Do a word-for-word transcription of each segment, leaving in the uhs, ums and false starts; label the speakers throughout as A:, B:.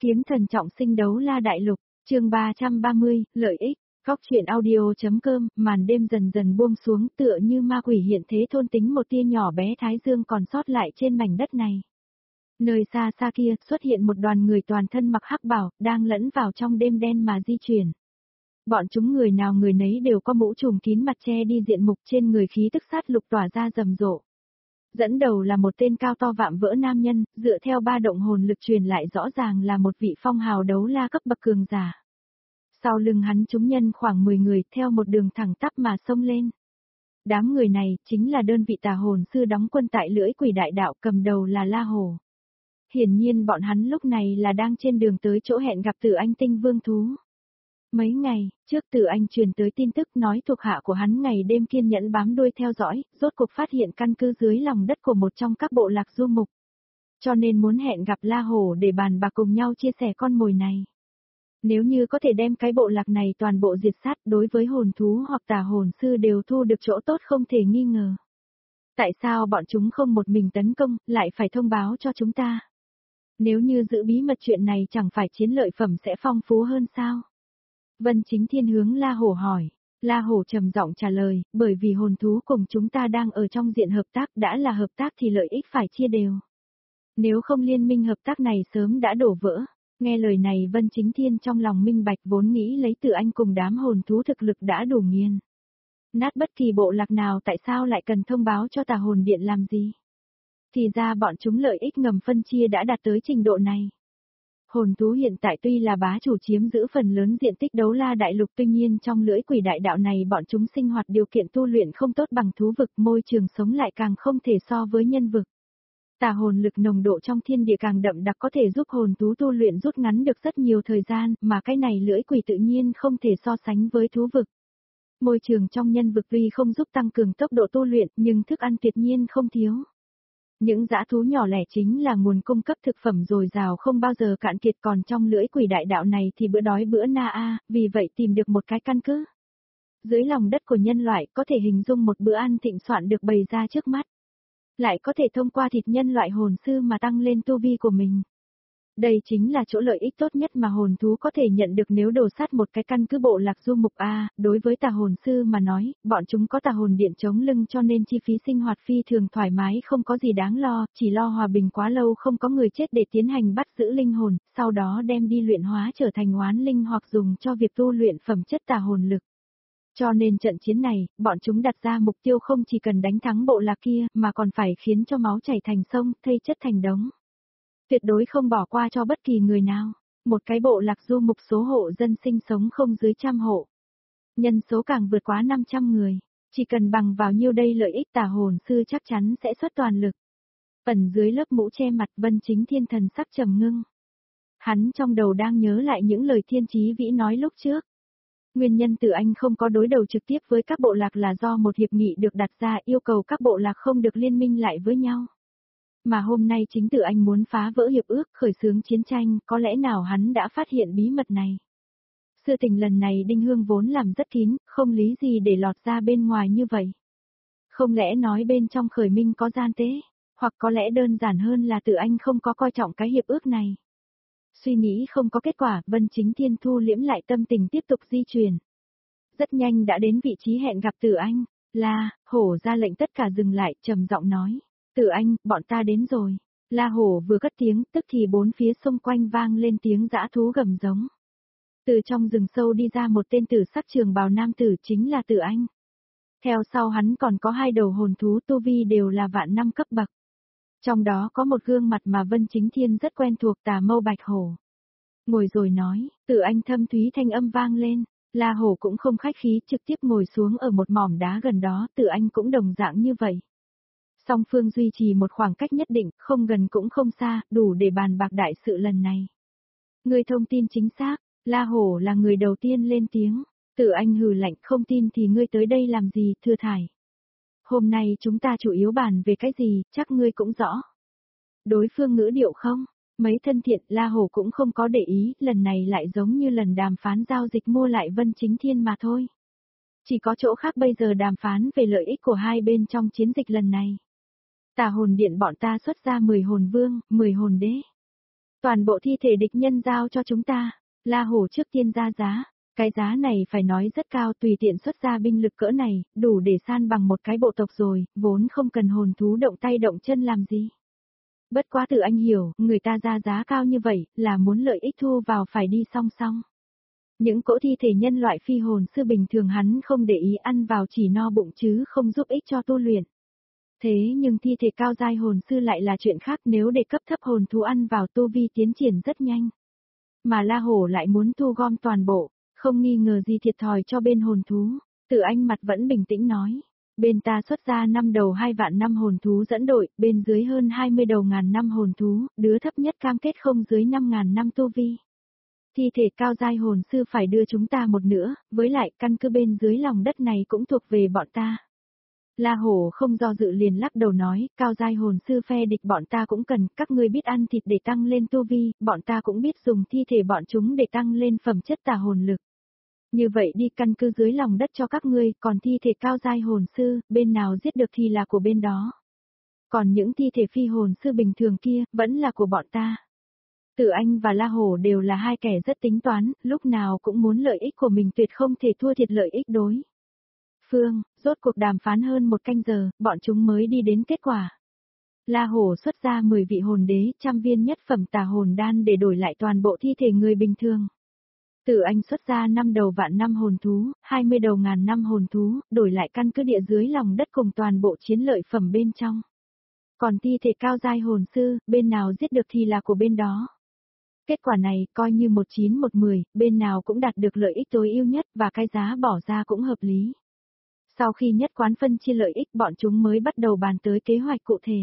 A: Kiếm thần trọng sinh đấu la đại lục, chương ba trăm ba mươi, lợi ích, góc truyện audio.com, màn đêm dần dần buông xuống tựa như ma quỷ hiện thế thôn tính một tia nhỏ bé thái dương còn sót lại trên mảnh đất này. Nơi xa xa kia xuất hiện một đoàn người toàn thân mặc hắc bào, đang lẫn vào trong đêm đen mà di chuyển. Bọn chúng người nào người nấy đều có mũ trùm kín mặt che đi diện mục, trên người khí tức sát lục tỏa ra rầm rộ. Dẫn đầu là một tên cao to vạm vỡ nam nhân, dựa theo ba động hồn lực truyền lại rõ ràng là một vị phong hào đấu la cấp bậc cường giả. Sau lưng hắn chúng nhân khoảng mười người theo một đường thẳng tắp mà xông lên. Đám người này chính là đơn vị tà hồn sư đóng quân tại lưỡi quỷ đại đạo, cầm đầu là La Hổ. Hiển nhiên bọn hắn lúc này là đang trên đường tới chỗ hẹn gặp Tử Anh tinh vương thú. Mấy ngày trước Tử Anh truyền tới tin tức nói thuộc hạ của hắn ngày đêm kiên nhẫn bám đuôi theo dõi, rốt cuộc phát hiện căn cứ dưới lòng đất của một trong các bộ lạc du mục. Cho nên muốn hẹn gặp La Hổ để bàn bạc cùng nhau chia sẻ con mồi này. Nếu như có thể đem cái bộ lạc này toàn bộ diệt sát, đối với hồn thú hoặc tà hồn sư đều thu được chỗ tốt không thể nghi ngờ. Tại sao bọn chúng không một mình tấn công, lại phải thông báo cho chúng ta? Nếu như giữ bí mật chuyện này chẳng phải chiến lợi phẩm sẽ phong phú hơn sao? Vân Chính Thiên hướng La Hổ hỏi. La Hổ trầm giọng trả lời, bởi vì hồn thú cùng chúng ta đang ở trong diện hợp tác, đã là hợp tác thì lợi ích phải chia đều. Nếu không liên minh hợp tác này sớm đã đổ vỡ. Nghe lời này Vân Chính Thiên trong lòng minh bạch, vốn nghĩ lấy Tử Anh cùng đám hồn thú thực lực đã đủ nghiền nát bất kỳ bộ lạc nào, tại sao lại cần thông báo cho tà hồn điện làm gì? Thì ra bọn chúng lợi ích ngầm phân chia đã đạt tới trình độ này. Hồn thú hiện tại tuy là bá chủ chiếm giữ phần lớn diện tích đấu la đại lục, tuy nhiên trong lưỡi quỷ đại đạo này bọn chúng sinh hoạt điều kiện tu luyện không tốt bằng thú vực, môi trường sống lại càng không thể so với nhân vực. Tà hồn lực nồng độ trong thiên địa càng đậm đặc có thể giúp hồn thú tu luyện rút ngắn được rất nhiều thời gian, mà cái này lưỡi quỷ tự nhiên không thể so sánh với thú vực. Môi trường trong nhân vực tuy không giúp tăng cường tốc độ tu luyện, nhưng thức ăn tuyệt nhiên không thiếu. Những dã thú nhỏ lẻ chính là nguồn cung cấp thực phẩm dồi dào không bao giờ cạn kiệt, còn trong lưỡi quỷ đại đạo này thì bữa đói bữa na a, vì vậy tìm được một cái căn cứ. Dưới lòng đất của nhân loại có thể hình dung một bữa ăn thịnh soạn được bày ra trước mắt. Lại có thể thông qua thịt nhân loại hồn sư mà tăng lên tu vi của mình. Đây chính là chỗ lợi ích tốt nhất mà hồn thú có thể nhận được nếu đổ sát một cái căn cứ bộ lạc du mục A. Đối với tà hồn sư mà nói, bọn chúng có tà hồn điện chống lưng cho nên chi phí sinh hoạt phi thường thoải mái, không có gì đáng lo, chỉ lo hòa bình quá lâu không có người chết để tiến hành bắt giữ linh hồn, sau đó đem đi luyện hóa trở thành oán linh hoặc dùng cho việc tu luyện phẩm chất tà hồn lực. Cho nên trận chiến này, bọn chúng đặt ra mục tiêu không chỉ cần đánh thắng bộ lạc kia, mà còn phải khiến cho máu chảy thành sông, thây chất thành đống. Tuyệt đối không bỏ qua cho bất kỳ người nào. Một cái bộ lạc du mục số hộ dân sinh sống không dưới trăm hộ. Nhân số càng vượt quá năm trăm người. Chỉ cần bằng vào nhiêu đây lợi ích, tà hồn sư chắc chắn sẽ xuất toàn lực. Ẩn dưới lớp mũ che mặt Vân Chính Thiên thần sắc trầm ngưng. Hắn trong đầu đang nhớ lại những lời Thiên Chí Vĩ nói lúc trước. Nguyên nhân Tử Anh không có đối đầu trực tiếp với các bộ lạc là do một hiệp nghị được đặt ra yêu cầu các bộ lạc không được liên minh lại với nhau. Mà hôm nay chính Tử Anh muốn phá vỡ hiệp ước, khởi xướng chiến tranh, có lẽ nào hắn đã phát hiện bí mật này. Sự tình lần này Đinh Hương vốn làm rất kín, không lý gì để lọt ra bên ngoài như vậy. Không lẽ nói bên trong khởi minh có gian tế, hoặc có lẽ đơn giản hơn là Tử Anh không có coi trọng cái hiệp ước này. Suy nghĩ không có kết quả, Vân Chính Thiên thu liễm lại tâm tình tiếp tục di chuyển. Rất nhanh đã đến vị trí hẹn gặp Tử Anh, La Hổ ra lệnh tất cả dừng lại, trầm giọng nói. Tử Anh, bọn ta đến rồi. La Hổ vừa cất tiếng, tức thì bốn phía xung quanh vang lên tiếng dã thú gầm giống. Từ trong rừng sâu đi ra một tên tử sắc trường bào nam tử, chính là Tử Anh. Theo sau hắn còn có hai đầu hồn thú tu vi đều là vạn năm cấp bậc. Trong đó có một gương mặt mà Vân Chính Thiên rất quen thuộc, Tà Mâu Bạch Hổ. Ngồi rồi nói, Tử Anh thâm thúy thanh âm vang lên. La Hổ cũng không khách khí, trực tiếp ngồi xuống ở một mỏm đá gần đó, Tử Anh cũng đồng dạng như vậy. Song phương duy trì một khoảng cách nhất định, không gần cũng không xa, đủ để bàn bạc đại sự lần này. Người thông tin chính xác, La Hổ là người đầu tiên lên tiếng. Tử Anh hừ lạnh, không tin thì ngươi tới đây làm gì, Thừa Thải. Hôm nay chúng ta chủ yếu bàn về cái gì, chắc ngươi cũng rõ. Đối phương ngữ điệu không? Mấy thân thiện, La Hổ cũng không có để ý, lần này lại giống như lần đàm phán giao dịch mua lại Vân Chính Thiên mà thôi. Chỉ có chỗ khác bây giờ đàm phán về lợi ích của hai bên trong chiến dịch lần này. Tà hồn điện bọn ta xuất ra mười hồn vương, mười hồn đế. Toàn bộ thi thể địch nhân giao cho chúng ta. La Hổ trước tiên ra giá. Cái giá này phải nói rất cao, tùy tiện xuất ra binh lực cỡ này, đủ để san bằng một cái bộ tộc rồi, vốn không cần hồn thú động tay động chân làm gì. Bất quá Từ Anh hiểu, người ta ra giá cao như vậy, là muốn lợi ích thu vào phải đi song song. Những cỗ thi thể nhân loại phi hồn sư bình thường hắn không để ý, ăn vào chỉ no bụng chứ không giúp ích cho tu luyện. Thế nhưng thi thể cao giai hồn sư lại là chuyện khác, nếu để cấp thấp hồn thú ăn vào tu vi tiến triển rất nhanh. Mà La Hổ lại muốn thu gom toàn bộ, không nghi ngờ gì thiệt thòi cho bên hồn thú. Từ Anh mặt vẫn bình tĩnh nói, bên ta xuất ra năm đầu hai vạn năm hồn thú dẫn đội, bên dưới hơn hai mươi đầu ngàn năm hồn thú, đứa thấp nhất cam kết không dưới năm ngàn năm tu vi. Thi thể cao giai hồn sư phải đưa chúng ta một nửa, với lại căn cứ bên dưới lòng đất này cũng thuộc về bọn ta. La Hổ không do dự liền lắc đầu nói, cao giai hồn sư phe địch bọn ta cũng cần, các ngươi biết ăn thịt để tăng lên tu vi, bọn ta cũng biết dùng thi thể bọn chúng để tăng lên phẩm chất tà hồn lực. Như vậy đi căn cứ dưới lòng đất cho các ngươi, còn thi thể cao giai hồn sư, bên nào giết được thì là của bên đó. Còn những thi thể phi hồn sư bình thường kia, vẫn là của bọn ta. Từ Anh và La Hổ đều là hai kẻ rất tính toán, lúc nào cũng muốn lợi ích của mình tuyệt không thể thua thiệt lợi ích đối phương. Rốt cuộc đàm phán hơn một canh giờ, bọn chúng mới đi đến kết quả. La Hổ xuất ra mười vị hồn đế, trăm viên nhất phẩm tà hồn đan để đổi lại toàn bộ thi thể người bình thường. Từ Anh xuất ra năm đầu vạn năm hồn thú, hai mươi đầu ngàn năm hồn thú, đổi lại căn cứ địa dưới lòng đất cùng toàn bộ chiến lợi phẩm bên trong. Còn thi thể cao giai hồn sư, bên nào giết được thì là của bên đó. Kết quả này, coi như một chín một mười, bên nào cũng đạt được lợi ích tối ưu nhất và cái giá bỏ ra cũng hợp lý. Sau khi nhất quán phân chia lợi ích, bọn chúng mới bắt đầu bàn tới kế hoạch cụ thể.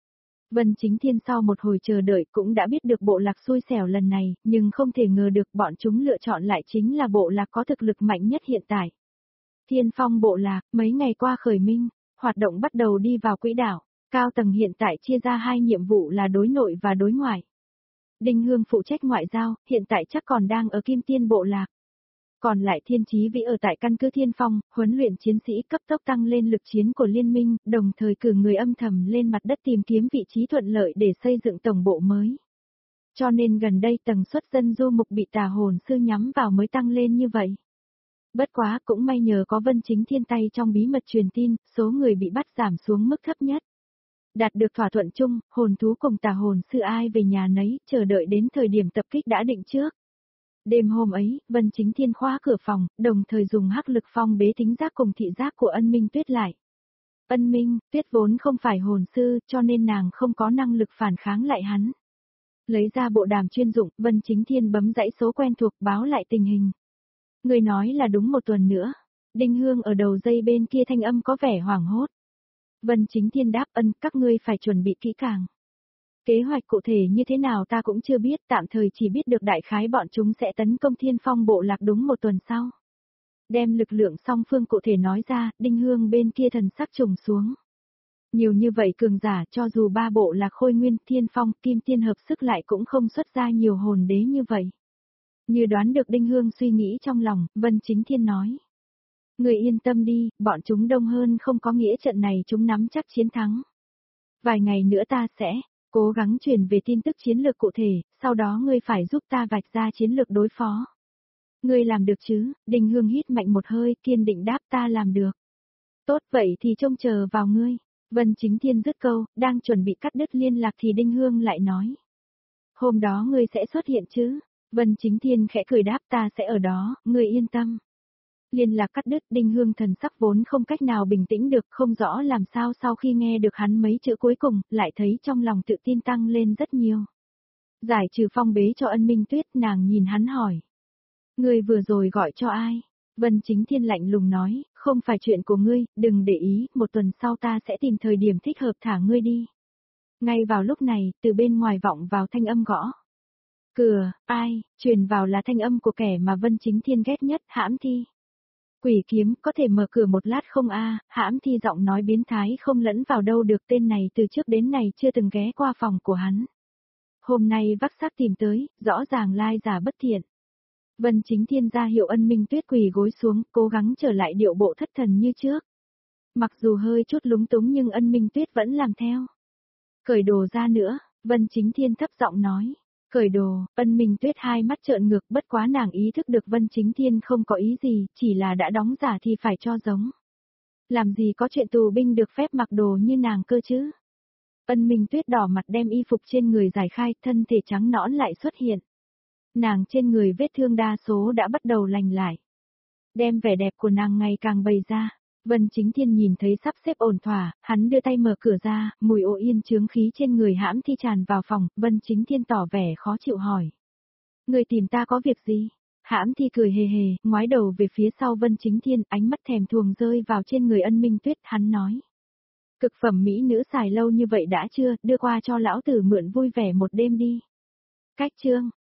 A: Vân Chính Thiên sau một hồi chờ đợi cũng đã biết được bộ lạc xui xẻo lần này, nhưng không thể ngờ được bọn chúng lựa chọn lại chính là bộ lạc có thực lực mạnh nhất hiện tại. Thiên Phong bộ lạc, mấy ngày qua khởi minh, hoạt động bắt đầu đi vào quỹ đạo, cao tầng hiện tại chia ra hai nhiệm vụ là đối nội và đối ngoại. Đinh Hương phụ trách ngoại giao, hiện tại chắc còn đang ở Kim Tiên bộ lạc. Còn lại Thiên Chí Vĩ ở tại căn cứ Thiên Phong, huấn luyện chiến sĩ cấp tốc tăng lên lực chiến của liên minh, đồng thời cử người âm thầm lên mặt đất tìm kiếm vị trí thuận lợi để xây dựng tổng bộ mới. Cho nên gần đây tần suất dân du mục bị tà hồn sư nhắm vào mới tăng lên như vậy. Bất quá cũng may nhờ có Vân Chính Thiên tay trong bí mật truyền tin, số người bị bắt giảm xuống mức thấp nhất. Đạt được thỏa thuận chung, hồn thú cùng tà hồn sư ai về nhà nấy, chờ đợi đến thời điểm tập kích đã định trước. Đêm hôm ấy, Vân Chính Thiên khóa cửa phòng, đồng thời dùng hắc lực phong bế thính giác cùng thị giác của Ân Minh Tuyết lại. Ân Minh, Tuyết vốn không phải hồn sư, cho nên nàng không có năng lực phản kháng lại hắn. Lấy ra bộ đàm chuyên dụng, Vân Chính Thiên bấm dãy số quen thuộc báo lại tình hình. Người nói là đúng một tuần nữa. Đinh Hương ở đầu dây bên kia thanh âm có vẻ hoảng hốt. Vân Chính Thiên đáp, ân, các ngươi phải chuẩn bị kỹ càng. Kế hoạch cụ thể như thế nào ta cũng chưa biết, tạm thời chỉ biết được đại khái bọn chúng sẽ tấn công Thiên Phong bộ lạc đúng một tuần sau. Đem lực lượng song phương cụ thể nói ra, Đinh Hương bên kia thần sắc trùng xuống. Nhiều như vậy cường giả, cho dù ba bộ lạc Khôi Nguyên, Thiên Phong, Kim Tiên hợp sức lại cũng không xuất ra nhiều hồn đế như vậy. Như đoán được Đinh Hương suy nghĩ trong lòng, Vân Chính Thiên nói. Người yên tâm đi, bọn chúng đông hơn không có nghĩa trận này chúng nắm chắc chiến thắng. Vài ngày nữa ta sẽ cố gắng truyền về tin tức chiến lược cụ thể, sau đó ngươi phải giúp ta vạch ra chiến lược đối phó. Ngươi làm được chứ? Đinh Hương hít mạnh một hơi, kiên định đáp, ta làm được. Tốt, vậy thì trông chờ vào ngươi. Vân Chính Thiên dứt câu, đang chuẩn bị cắt đứt liên lạc thì Đinh Hương lại nói. Hôm đó ngươi sẽ xuất hiện chứ? Vân Chính Thiên khẽ cười đáp, ta sẽ ở đó, ngươi yên tâm. Liên lạc cắt đứt, Đinh Hương thần sắc vốn không cách nào bình tĩnh được, không rõ làm sao sau khi nghe được hắn mấy chữ cuối cùng, lại thấy trong lòng tự tin tăng lên rất nhiều. Giải trừ phong bế cho Ân Minh Tuyết, nàng nhìn hắn hỏi. Ngươi vừa rồi gọi cho ai? Vân Chính Thiên lạnh lùng nói, không phải chuyện của ngươi, đừng để ý, một tuần sau ta sẽ tìm thời điểm thích hợp thả ngươi đi. Ngay vào lúc này, từ bên ngoài vọng vào thanh âm gõ. Cửa, ai, truyền vào là thanh âm của kẻ mà Vân Chính Thiên ghét nhất, Hãm Thi. Quỷ kiếm, có thể mở cửa một lát không a? Hãm Thi giọng nói biến thái không lẫn vào đâu được, tên này từ trước đến nay chưa từng ghé qua phòng của hắn. Hôm nay vác xác tìm tới, rõ ràng lai giả bất thiện. Vân Chính Thiên ra hiệu Ân Minh Tuyết quỳ gối xuống, cố gắng trở lại điệu bộ thất thần như trước. Mặc dù hơi chút lúng túng nhưng Ân Minh Tuyết vẫn làm theo. Cởi đồ ra nữa, Vân Chính Thiên thấp giọng nói. Cởi đồ, Ân Minh Tuyết hai mắt trợn ngược, bất quá nàng ý thức được Vân Chính Thiên không có ý gì, chỉ là đã đóng giả thì phải cho giống. Làm gì có chuyện tù binh được phép mặc đồ như nàng cơ chứ? Ân Minh Tuyết đỏ mặt đem y phục trên người giải khai, thân thể trắng nõn lại xuất hiện. Nàng trên người vết thương đa số đã bắt đầu lành lại. Đem vẻ đẹp của nàng ngày càng bày ra. Vân Chính Thiên nhìn thấy sắp xếp ổn thỏa, hắn đưa tay mở cửa ra, mùi ô yên chướng khí trên người hãm thi tràn vào phòng, Vân Chính Thiên tỏ vẻ khó chịu hỏi. Người tìm ta có việc gì? Hãm thi cười hề hề, ngoái đầu về phía sau Vân Chính Thiên, ánh mắt thèm thuồng rơi vào trên người Ân Minh Tuyết, hắn nói. Cực phẩm mỹ nữ xài lâu như vậy đã chưa, đưa qua cho lão tử mượn vui vẻ một đêm đi. Cách chương.